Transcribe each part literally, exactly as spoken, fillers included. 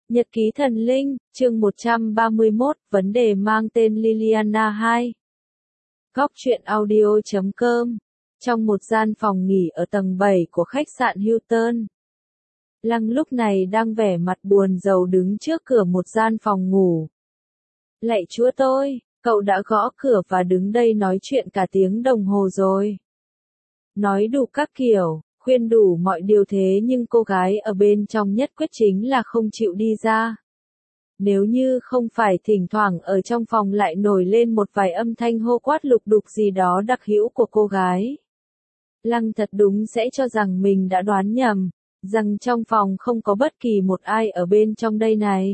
Nhật ký thần linh, chương một trăm ba mươi mốt, vấn đề mang tên Liliana hai. Góc truyện audio chấm com. Trong một gian phòng nghỉ ở tầng bảy của khách sạn Hilton, Lăng lúc này đang vẻ mặt buồn rầu đứng trước cửa một gian phòng ngủ. Lạy Chúa tôi, cậu đã gõ cửa và đứng đây nói chuyện cả tiếng đồng hồ rồi. Nói đủ các kiểu, khuyên đủ mọi điều thế nhưng cô gái ở bên trong nhất quyết chính là không chịu đi ra. Nếu như không phải thỉnh thoảng ở trong phòng lại nổi lên một vài âm thanh hô quát lục đục gì đó đặc hữu của cô gái, Lăng thật đúng sẽ cho rằng mình đã đoán nhầm, rằng trong phòng không có bất kỳ một ai ở bên trong đây này.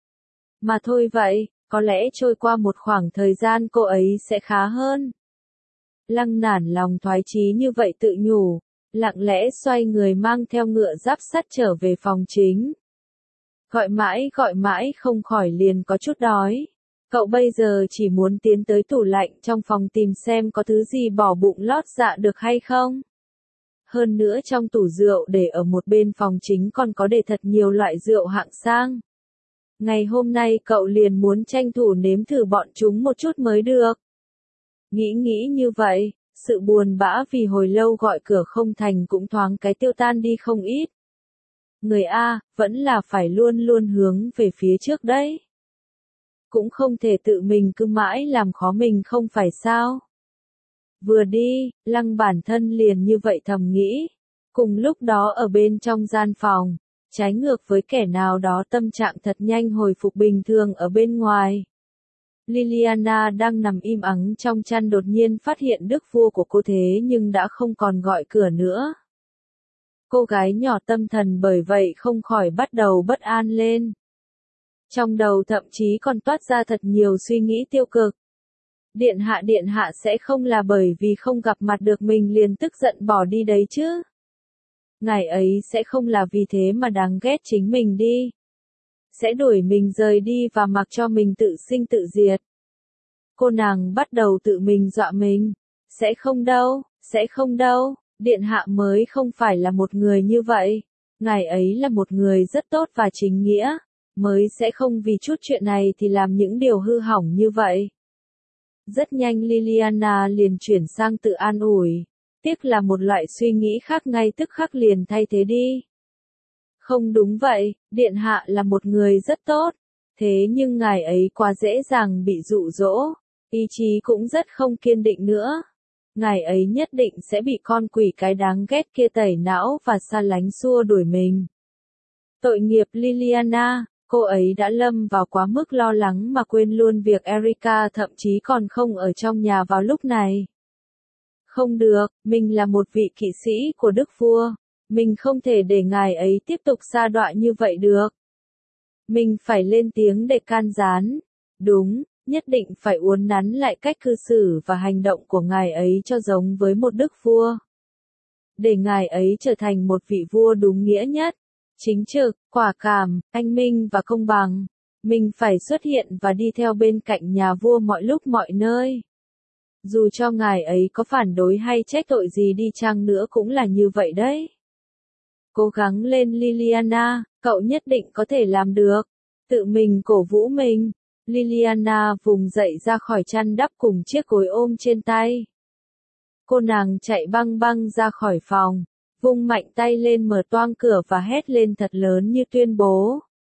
Mà thôi vậy, có lẽ trôi qua một khoảng thời gian cô ấy sẽ khá hơn. Lăng nản lòng thoái chí như vậy tự nhủ, lặng lẽ xoay người mang theo ngựa giáp sắt trở về phòng chính. Gọi mãi gọi mãi không khỏi liền có chút đói. Cậu bây giờ chỉ muốn tiến tới tủ lạnh trong phòng tìm xem có thứ gì bỏ bụng lót dạ được hay không. Hơn nữa trong tủ rượu để ở một bên phòng chính còn có để thật nhiều loại rượu hạng sang. Ngày hôm nay cậu liền muốn tranh thủ nếm thử bọn chúng một chút mới được. Nghĩ nghĩ như vậy, sự buồn bã vì hồi lâu gọi cửa không thành cũng thoáng cái tiêu tan đi không ít. Người A, vẫn là phải luôn luôn hướng về phía trước đấy. Cũng không thể tự mình cứ mãi làm khó mình không phải sao. Vừa đi, Lăng bản thân liền như vậy thầm nghĩ. Cùng lúc đó ở bên trong gian phòng, trái ngược với kẻ nào đó tâm trạng thật nhanh hồi phục bình thường ở bên ngoài. Liliana đang nằm im ắng trong chăn đột nhiên phát hiện đức vua của cô thế nhưng đã không còn gọi cửa nữa. Cô gái nhỏ tâm thần bởi vậy không khỏi bắt đầu bất an lên. Trong đầu thậm chí còn toát ra thật nhiều suy nghĩ tiêu cực. Điện hạ điện hạ sẽ không là bởi vì không gặp mặt được mình liền tức giận bỏ đi đấy chứ. Ngài ấy sẽ không là vì thế mà đáng ghét chính mình đi. Sẽ đuổi mình rời đi và mặc cho mình tự sinh tự diệt. Cô nàng bắt đầu tự mình dọa mình. Sẽ không đâu, sẽ không đâu, điện hạ mới không phải là một người như vậy. Ngài ấy là một người rất tốt và chính nghĩa, mới sẽ không vì chút chuyện này thì làm những điều hư hỏng như vậy. Rất nhanh Liliana liền chuyển sang tự an ủi. Tiếc là một loại suy nghĩ khác ngay tức khắc liền thay thế đi. Không đúng vậy, điện hạ là một người rất tốt, thế nhưng ngài ấy quá dễ dàng bị dụ dỗ, ý chí cũng rất không kiên định nữa. Ngài ấy nhất định sẽ bị con quỷ cái đáng ghét kia tẩy não và xa lánh xua đuổi mình. Tội nghiệp Liliana, cô ấy đã lâm vào quá mức lo lắng mà quên luôn việc Erika thậm chí còn không ở trong nhà vào lúc này. Không được, mình là một vị kỵ sĩ của đức vua. Mình không thể để ngài ấy tiếp tục sa đọa như vậy được. Mình phải lên tiếng để can gián. Đúng, nhất định phải uốn nắn lại cách cư xử và hành động của ngài ấy cho giống với một đức vua. Để ngài ấy trở thành một vị vua đúng nghĩa nhất, chính trực, quả cảm, anh minh và công bằng. Mình phải xuất hiện và đi theo bên cạnh nhà vua mọi lúc mọi nơi. Dù cho ngài ấy có phản đối hay trách tội gì đi chăng nữa cũng là như vậy đấy. Cố gắng lên Liliana, cậu nhất định có thể làm được. Tự mình cổ vũ mình. Liliana vùng dậy ra khỏi chăn đắp cùng chiếc gối ôm trên tay. Cô nàng chạy băng băng ra khỏi phòng, vung mạnh tay lên mở toang cửa và hét lên thật lớn như tuyên bố.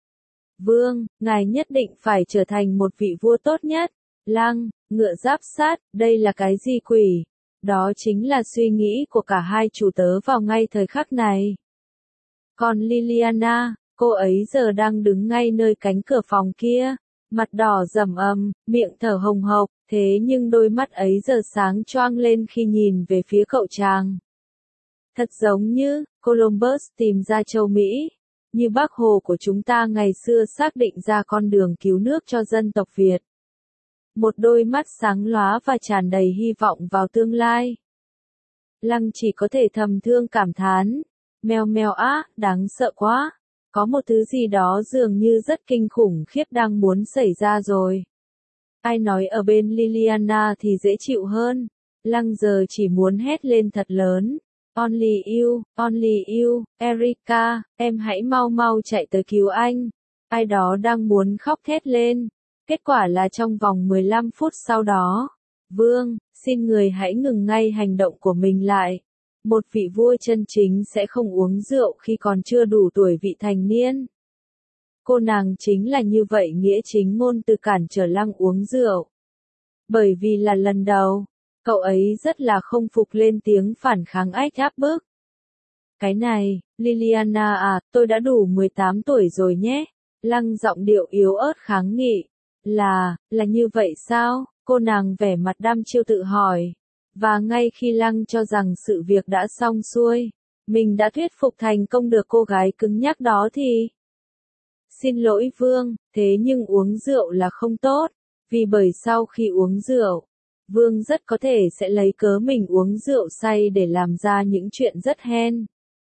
Vương, ngài nhất định phải trở thành một vị vua tốt nhất. Lăng, ngựa giáp sát, đây là cái gì quỷ? Đó chính là suy nghĩ của cả hai chủ tớ vào ngay thời khắc này. Còn Liliana, cô ấy giờ đang đứng ngay nơi cánh cửa phòng kia, mặt đỏ rầm ầm, miệng thở hồng hộc, thế nhưng đôi mắt ấy giờ sáng choang lên khi nhìn về phía cậu chàng. Thật giống như, Columbus tìm ra châu Mỹ, như Bác Hồ của chúng ta ngày xưa xác định ra con đường cứu nước cho dân tộc Việt. Một đôi mắt sáng lóa và tràn đầy hy vọng vào tương lai. Lăng chỉ có thể thầm thương cảm thán. Mèo mèo á, đáng sợ quá. Có một thứ gì đó dường như rất kinh khủng khiếp đang muốn xảy ra rồi. Ai nói ở bên Liliana thì dễ chịu hơn. Lăng giờ chỉ muốn hét lên thật lớn. Only you, only you, Erika, em hãy mau mau chạy tới cứu anh. ai đó đang muốn khóc thét lên. Kết quả là trong vòng mười lăm phút sau đó, Vương, xin người hãy ngừng ngay hành động của mình lại. Một vị vua chân chính sẽ không uống rượu khi còn chưa đủ tuổi vị thành niên. Cô nàng chính là như vậy nghĩa chính ngôn từ cản trở Lăng uống rượu. Bởi vì là lần đầu, cậu ấy rất là không phục lên tiếng phản kháng ách áp bức. Cái này, Liliana à, tôi đã đủ mười tám tuổi rồi nhé. Lăng giọng điệu yếu ớt kháng nghị. Là, là như vậy sao? Cô nàng vẻ mặt đăm chiêu tự hỏi. Và ngay khi Lăng cho rằng sự việc đã xong xuôi, mình đã thuyết phục thành công được cô gái cứng nhắc đó thì... Xin lỗi Vương, thế nhưng uống rượu là không tốt, vì bởi sau khi uống rượu, Vương rất có thể sẽ lấy cớ mình uống rượu say để làm ra những chuyện rất hen.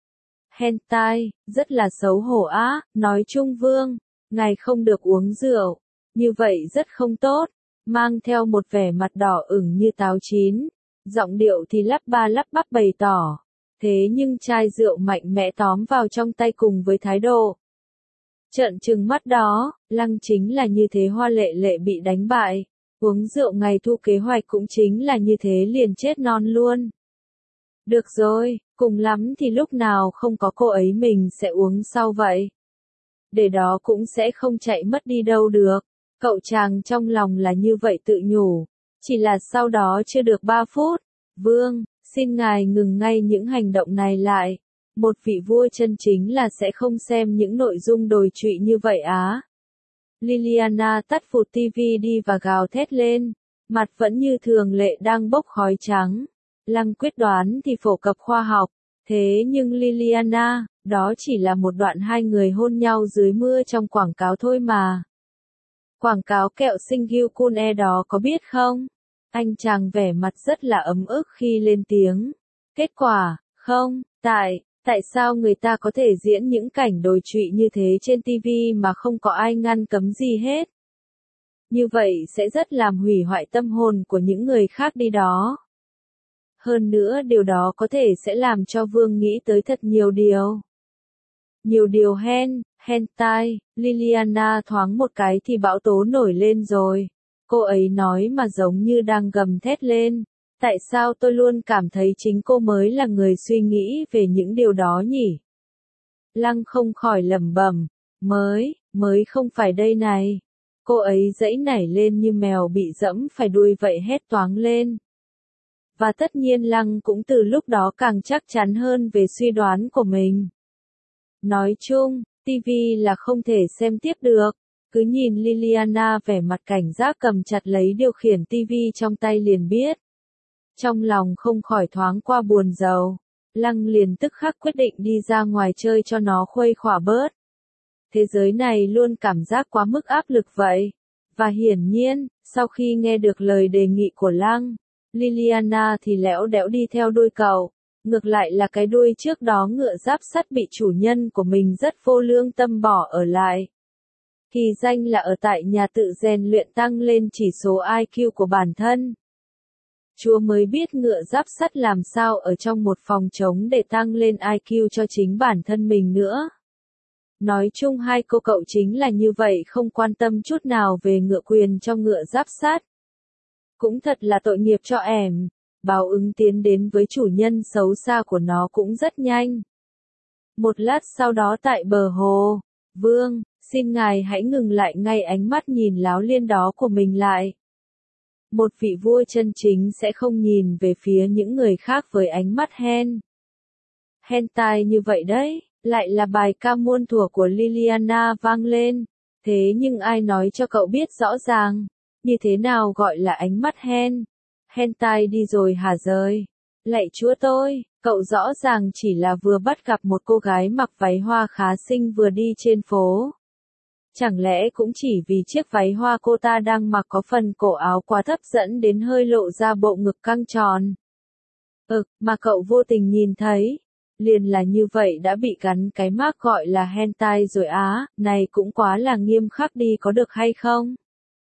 Hentai, rất là xấu hổ á, nói chung Vương, ngài không được uống rượu, như vậy rất không tốt, mang theo một vẻ mặt đỏ ửng như táo chín, giọng điệu thì lắp ba lắp bắp bày tỏ, thế nhưng chai rượu mạnh mẽ tóm vào trong tay cùng với thái độ. Trợn trừng mắt đó, Lăng chính là như thế hoa lệ lệ bị đánh bại, uống rượu ngày thu kế hoạch cũng chính là như thế liền chết non luôn. Được rồi, cùng lắm thì lúc nào không có cô ấy mình sẽ uống sau vậy. Để đó cũng sẽ không chạy mất đi đâu được. Cậu chàng trong lòng là như vậy tự nhủ. Chỉ là sau đó chưa được ba phút. Vương, xin ngài ngừng ngay những hành động này lại. Một vị vua chân chính là sẽ không xem những nội dung đồi trụy như vậy á. Liliana tắt phụt tivi đi và gào thét lên. Mặt vẫn như thường lệ đang bốc khói trắng. Lăng quyết đoán thì phổ cập khoa học. Thế nhưng Liliana, đó chỉ là một đoạn hai người hôn nhau dưới mưa trong quảng cáo thôi mà. Quảng cáo kẹo sinh Gyukune đó có biết không? Anh chàng vẻ mặt rất là ấm ức khi lên tiếng. Kết quả, không, tại, tại sao người ta có thể diễn những cảnh đồi trụy như thế trên tivi mà không có ai ngăn cấm gì hết? Như vậy sẽ rất làm hủy hoại tâm hồn của những người khác đi đó. Hơn nữa điều đó có thể sẽ làm cho Vương nghĩ tới thật nhiều điều. Nhiều điều hen, hentai, Liliana thoáng một cái thì bão tố nổi lên rồi. Cô ấy nói mà giống như đang gầm thét lên. Tại sao tôi luôn cảm thấy chính cô mới là người suy nghĩ về những điều đó nhỉ? Lăng không khỏi lẩm bẩm, mới, mới không phải đây này. Cô ấy giãy nảy lên như mèo bị dẫm phải đuôi vậy hét toáng lên. Và tất nhiên Lăng cũng từ lúc đó càng chắc chắn hơn về suy đoán của mình. Nói chung, tivi là không thể xem tiếp được. Cứ nhìn Liliana vẻ mặt cảnh giác cầm chặt lấy điều khiển tivi trong tay liền biết. Trong lòng không khỏi thoáng qua buồn rầu. Lăng liền tức khắc quyết định đi ra ngoài chơi cho nó khuây khỏa bớt. Thế giới này luôn cảm giác quá mức áp lực vậy. Và hiển nhiên, sau khi nghe được lời đề nghị của Lăng, Liliana thì lẽo đẽo đi theo đuôi cậu. Ngược lại là cái đuôi trước đó ngựa giáp sắt bị chủ nhân của mình rất vô lương tâm bỏ ở lại. Kỳ danh là ở tại nhà tự rèn luyện tăng lên chỉ số i kiu của bản thân. Chúa mới biết ngựa giáp sắt làm sao ở trong một phòng trống để tăng lên i kiu cho chính bản thân mình nữa. Nói chung hai cô cậu chính là như vậy không quan tâm chút nào về ngựa quyền cho ngựa giáp sắt. Cũng thật là tội nghiệp cho ẻm. Báo ứng tiến đến với chủ nhân xấu xa của nó cũng rất nhanh. Một lát sau đó tại bờ hồ, Vương, xin ngài hãy ngừng lại ngay ánh mắt nhìn láo liên đó của mình lại. Một vị vua chân chính sẽ không nhìn về phía những người khác với ánh mắt hen. Hentai như vậy đấy, lại là bài ca muôn thuở của Liliana vang lên. Thế nhưng ai nói cho cậu biết rõ ràng, như thế nào gọi là ánh mắt hen? Hentai đi rồi hả rời? Lạy chúa tôi, cậu rõ ràng chỉ là vừa bắt gặp một cô gái mặc váy hoa khá xinh vừa đi trên phố. Chẳng lẽ cũng chỉ vì chiếc váy hoa cô ta đang mặc có phần cổ áo quá thấp dẫn đến hơi lộ ra bộ ngực căng tròn? Ừ, mà cậu vô tình nhìn thấy. Liền là như vậy đã bị gắn cái mác gọi là hentai rồi á, này cũng quá là nghiêm khắc đi có được hay không?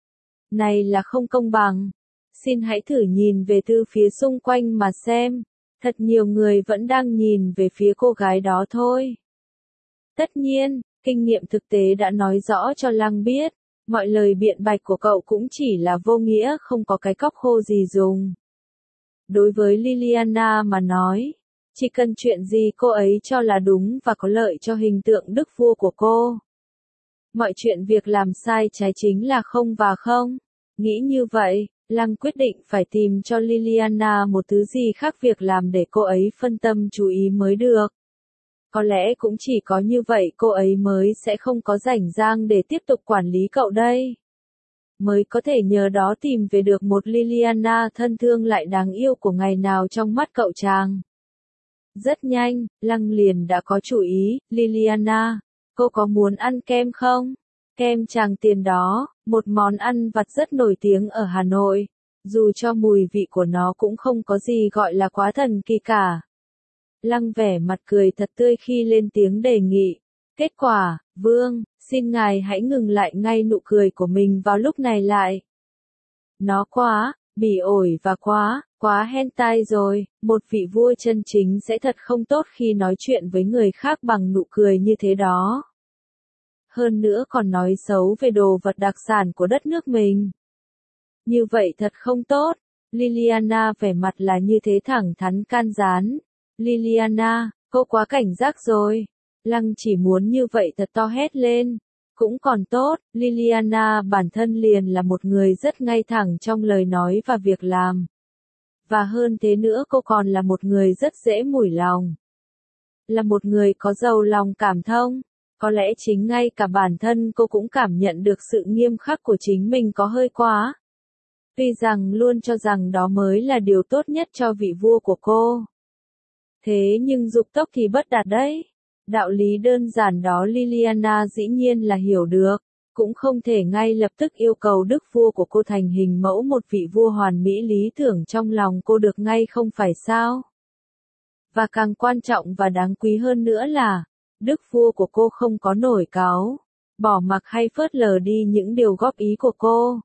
Này là không công bằng. Xin hãy thử nhìn về từ phía xung quanh mà xem. Thật nhiều người vẫn đang nhìn về phía cô gái đó thôi. Tất nhiên, Kinh nghiệm thực tế đã nói rõ cho Lăng biết, mọi lời biện bạch của cậu cũng chỉ là vô nghĩa, không có cái cóc khô gì dùng. Đối với Liliana mà nói, chỉ cần chuyện gì cô ấy cho là đúng và có lợi cho hình tượng đức vua của cô. Mọi chuyện việc làm sai trái chính là không và không. Nghĩ như vậy, Lăng quyết định phải tìm cho Liliana một thứ gì khác việc làm để cô ấy phân tâm chú ý mới được. Có lẽ cũng chỉ có như vậy cô ấy mới sẽ không có rảnh rang để tiếp tục quản lý cậu đây. Mới có thể nhờ đó tìm về được một Liliana thân thương lại đáng yêu của ngày nào trong mắt cậu chàng. Rất nhanh, Lăng liền đã có chủ ý, Liliana, cô có muốn ăn kem không? Kem Tràng Tiền đó, một món ăn vặt rất nổi tiếng ở Hà Nội, dù cho mùi vị của nó cũng không có gì gọi là quá thần kỳ cả. Lăng vẻ mặt cười thật tươi khi lên tiếng đề nghị. Kết quả, Vương, xin ngài hãy ngừng lại ngay nụ cười của mình vào lúc này lại. Nó quá, bỉ ổi và quá, quá hentai rồi, một vị vua chân chính sẽ thật không tốt khi nói chuyện với người khác bằng nụ cười như thế đó. Hơn nữa còn nói xấu về đồ vật đặc sản của đất nước mình. Như vậy thật không tốt. Liliana vẻ mặt là như thế thẳng thắn can gián. Liliana, cô quá cảnh giác rồi. Lăng chỉ muốn như vậy thật to hét lên. Cũng còn tốt, Liliana bản thân liền là một người rất ngay thẳng trong lời nói và việc làm. Và hơn thế nữa cô còn là một người rất dễ mủi lòng. Là một người có giàu lòng cảm thông. Có lẽ chính ngay cả bản thân cô cũng cảm nhận được sự nghiêm khắc của chính mình có hơi quá. Tuy rằng luôn cho rằng đó mới là điều tốt nhất cho vị vua của cô. Thế nhưng dục tốc thì bất đạt đấy. Đạo lý đơn giản đó Liliana dĩ nhiên là hiểu được, cũng không thể ngay lập tức yêu cầu đức vua của cô thành hình mẫu một vị vua hoàn mỹ lý tưởng trong lòng cô được ngay không phải sao. Và càng quan trọng và đáng quý hơn nữa là, đức vua của cô không có nổi cáu, bỏ mặc hay phớt lờ đi những điều góp ý của cô.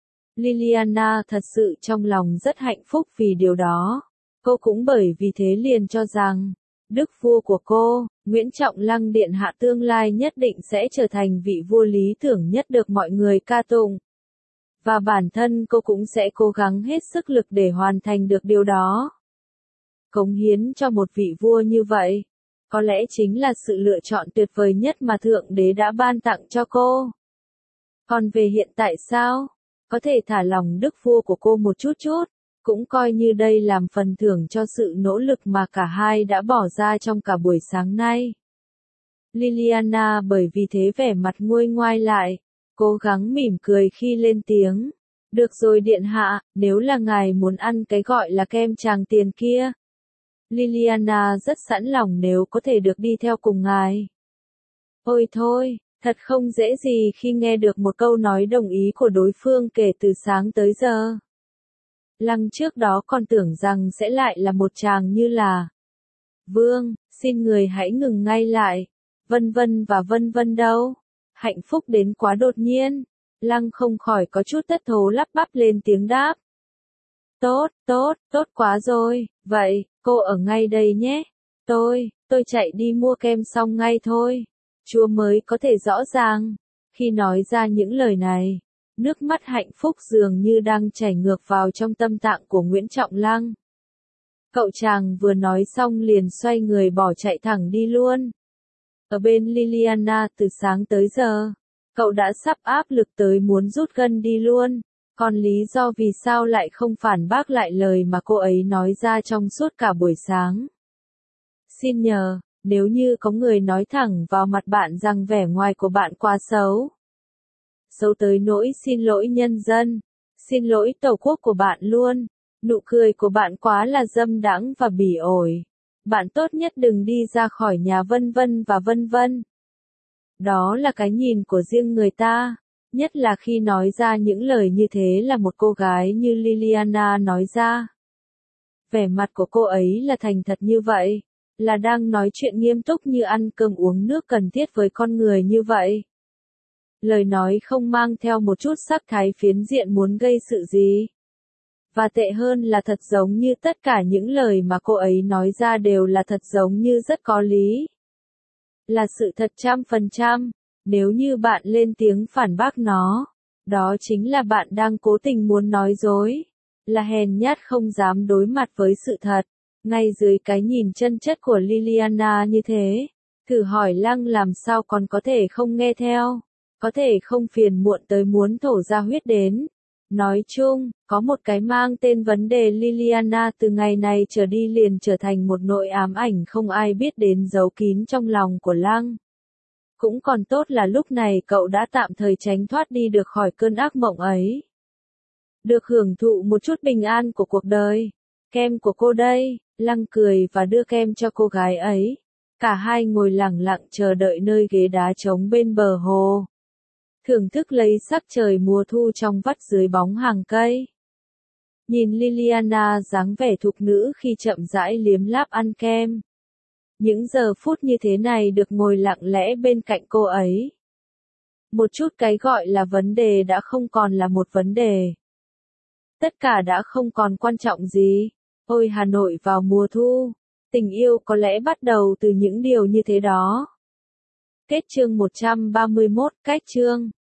Liliana thật sự trong lòng rất hạnh phúc vì điều đó. Cô cũng bởi vì thế liền cho rằng, đức vua của cô, Nguyễn Trọng Lăng Điện Hạ tương lai nhất định sẽ trở thành vị vua lý tưởng nhất được mọi người ca tụng. Và bản thân cô cũng sẽ cố gắng hết sức lực để hoàn thành được điều đó. Cống hiến cho một vị vua như vậy, có lẽ chính là sự lựa chọn tuyệt vời nhất mà Thượng Đế đã ban tặng cho cô. Còn về hiện tại sao? Có thể thả lòng đức vua của cô một chút chút, cũng coi như đây làm phần thưởng cho sự nỗ lực mà cả hai đã bỏ ra trong cả buổi sáng nay. Liliana bởi vì thế vẻ mặt nguôi ngoai lại, cố gắng mỉm cười khi lên tiếng. Được rồi điện hạ, nếu là ngài muốn ăn cái gọi là kem Tràng Tiền kia. Liliana rất sẵn lòng nếu có thể được đi theo cùng ngài. Ôi thôi, thật không dễ gì khi nghe được một câu nói đồng ý của đối phương kể từ sáng tới giờ. Lăng trước đó còn tưởng rằng sẽ lại là một chàng như là Vương, xin người hãy ngừng ngay lại, vân vân và vân vân đâu. Hạnh phúc đến quá đột nhiên, Lăng không khỏi có chút thất thố lắp bắp lên tiếng đáp. Tốt, tốt, tốt quá rồi, vậy, cô ở ngay đây nhé. Tôi, tôi chạy đi mua kem xong ngay thôi. Chúa mới có thể rõ ràng. Khi nói ra những lời này, nước mắt hạnh phúc dường như đang chảy ngược vào trong tâm tạng của Nguyễn Trọng Lăng. Cậu chàng vừa nói xong liền xoay người bỏ chạy thẳng đi luôn. Ở bên Liliana từ sáng tới giờ, cậu đã sắp áp lực tới muốn rút gân đi luôn. Còn lý do vì sao lại không phản bác lại lời mà cô ấy nói ra trong suốt cả buổi sáng. Xin nhờ, nếu như có người nói thẳng vào mặt bạn rằng vẻ ngoài của bạn quá xấu. Xấu tới nỗi xin lỗi nhân dân, xin lỗi tổ quốc của bạn luôn, nụ cười của bạn quá là dâm đãng và bỉ ổi. Bạn tốt nhất đừng đi ra khỏi nhà vân vân và vân vân. Đó là cái nhìn của riêng người ta. Nhất là khi nói ra những lời như thế là một cô gái như Liliana nói ra. Vẻ mặt của cô ấy là thành thật như vậy, là đang nói chuyện nghiêm túc như ăn cơm uống nước cần thiết với con người như vậy. Lời nói không mang theo một chút sắc thái phiến diện muốn gây sự gì. Và tệ hơn là thật giống như tất cả những lời mà cô ấy nói ra đều là thật giống như rất có lý. là sự thật trăm phần trăm. Nếu như bạn lên tiếng phản bác nó, đó chính là bạn đang cố tình muốn nói dối, là hèn nhát không dám đối mặt với sự thật. Ngay dưới cái nhìn chân chất của Liliana như thế, thử hỏi Lăng làm sao còn có thể không nghe theo, có thể không phiền muộn tới muốn thổ ra huyết đến. Nói chung, có một cái mang tên vấn đề Liliana từ ngày này trở đi liền trở thành một nỗi ám ảnh không ai biết đến giấu kín trong lòng của Lăng. Cũng còn tốt là lúc này cậu đã tạm thời tránh thoát đi được khỏi cơn ác mộng ấy. Được hưởng thụ một chút bình an của cuộc đời. Kem của cô đây, Lăng cười và đưa kem cho cô gái ấy. Cả hai ngồi lặng lặng chờ đợi nơi ghế đá trống bên bờ hồ. Thưởng thức lấy sắc trời mùa thu trong vắt dưới bóng hàng cây. Nhìn Liliana dáng vẻ thục nữ khi chậm rãi liếm láp ăn kem. Những giờ phút như thế này được ngồi lặng lẽ bên cạnh cô ấy. Một chút cái gọi là vấn đề đã không còn là một vấn đề. Tất cả đã không còn quan trọng gì. Ôi Hà Nội vào mùa thu. Tình yêu có lẽ bắt đầu từ những điều như thế đó. Kết chương một trăm ba mươi mốt, cách chương.